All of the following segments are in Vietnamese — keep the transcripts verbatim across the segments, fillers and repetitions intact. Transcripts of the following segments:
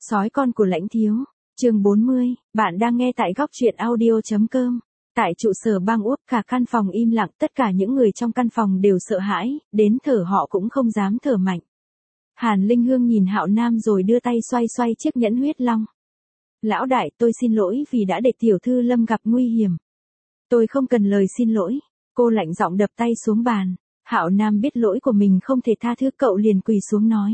Sói con của Lãnh Thiếu, chương bốn mươi, bạn đang nghe tại góc truyện audio chấm com. Tại trụ sở bang Úc, cả căn phòng im lặng, tất cả những người trong căn phòng đều sợ hãi, đến thở họ cũng không dám thở mạnh. Hàn Linh Hương nhìn Hạo Nam rồi đưa tay xoay xoay chiếc nhẫn huyết long. Lão đại, tôi xin lỗi vì đã để tiểu thư Lâm gặp nguy hiểm. Tôi không cần lời xin lỗi. Cô lạnh giọng đập tay xuống bàn. Hạo Nam biết lỗi của mình không thể tha thứ, cậu liền quỳ xuống nói.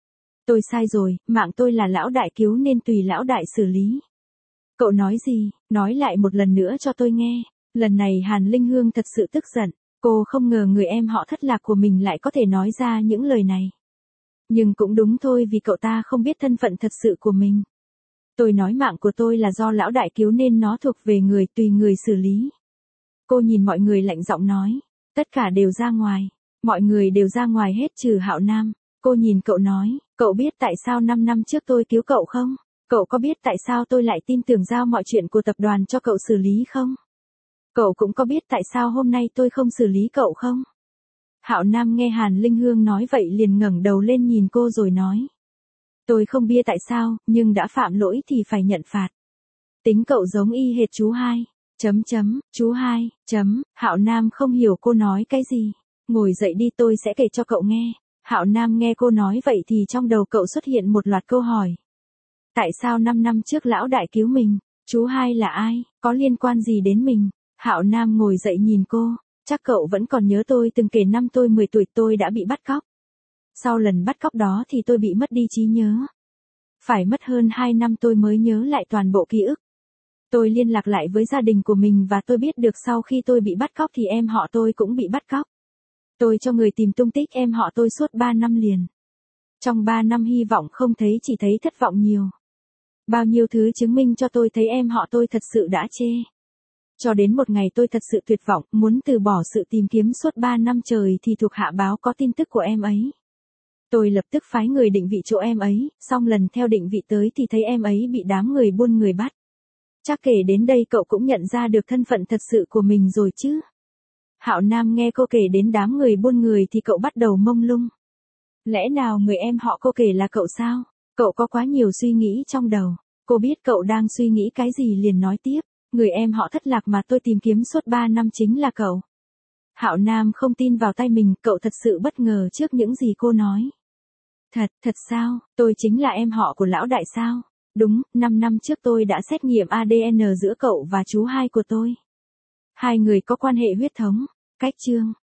Tôi sai rồi, mạng tôi là lão đại cứu nên tùy lão đại xử lý. Cậu nói gì, nói lại một lần nữa cho tôi nghe. Lần này Hàn Linh Hương thật sự tức giận. Cô không ngờ người em họ thất lạc của mình lại có thể nói ra những lời này. Nhưng cũng đúng thôi, vì cậu ta không biết thân phận thật sự của mình. Tôi nói mạng của tôi là do lão đại cứu nên nó thuộc về người, tùy người xử lý. Cô nhìn mọi người lạnh giọng nói. Tất cả đều ra ngoài. Mọi người đều ra ngoài hết trừ Hạo Nam. Cô nhìn cậu nói, cậu biết tại sao năm năm trước tôi cứu cậu không? Cậu có biết tại sao tôi lại tin tưởng giao mọi chuyện của tập đoàn cho cậu xử lý không? Cậu cũng có biết tại sao hôm nay tôi không xử lý cậu không? Hạo Nam nghe Hàn Linh Hương nói vậy liền ngẩng đầu lên nhìn cô rồi nói. Tôi không biết tại sao, nhưng đã phạm lỗi thì phải nhận phạt. Tính cậu giống y hệt chú hai. Chấm chấm, chú hai, chấm, Hạo Nam không hiểu cô nói cái gì. Ngồi dậy đi, tôi sẽ kể cho cậu nghe. Hạo Nam nghe cô nói vậy thì trong đầu cậu xuất hiện một loạt câu hỏi. Tại sao năm năm trước lão đại cứu mình? Chú hai là ai? Có liên quan gì đến mình? Hạo Nam ngồi dậy nhìn cô. Chắc cậu vẫn còn nhớ tôi từng kể năm tôi mười tuổi tôi đã bị bắt cóc. Sau lần bắt cóc đó thì tôi bị mất đi trí nhớ. Phải mất hơn hai năm tôi mới nhớ lại toàn bộ ký ức. Tôi liên lạc lại với gia đình của mình và tôi biết được sau khi tôi bị bắt cóc thì em họ tôi cũng bị bắt cóc. Tôi cho người tìm tung tích em họ tôi suốt ba năm liền. Trong ba năm hy vọng không thấy, chỉ thấy thất vọng nhiều. Bao nhiêu thứ chứng minh cho tôi thấy em họ tôi thật sự đã chê. Cho đến một ngày tôi thật sự tuyệt vọng, muốn từ bỏ sự tìm kiếm suốt ba năm trời thì thuộc hạ báo có tin tức của em ấy. Tôi lập tức phái người định vị chỗ em ấy, xong lần theo định vị tới thì thấy em ấy bị đám người buôn người bắt. Chắc kể đến đây cậu cũng nhận ra được thân phận thật sự của mình rồi chứ. Hạo Nam nghe cô kể đến đám người buôn người thì cậu bắt đầu mông lung. Lẽ nào người em họ cô kể là cậu sao? Cậu có quá nhiều suy nghĩ trong đầu. Cô biết cậu đang suy nghĩ cái gì liền nói tiếp. Người em họ thất lạc mà tôi tìm kiếm suốt ba năm chính là cậu. Hạo Nam không tin vào tay mình, cậu thật sự bất ngờ trước những gì cô nói. Thật, thật sao, tôi chính là em họ của lão đại sao? Đúng, năm năm trước tôi đã xét nghiệm a đê en giữa cậu và chú hai của tôi. Hai người có quan hệ huyết thống. Cách chương.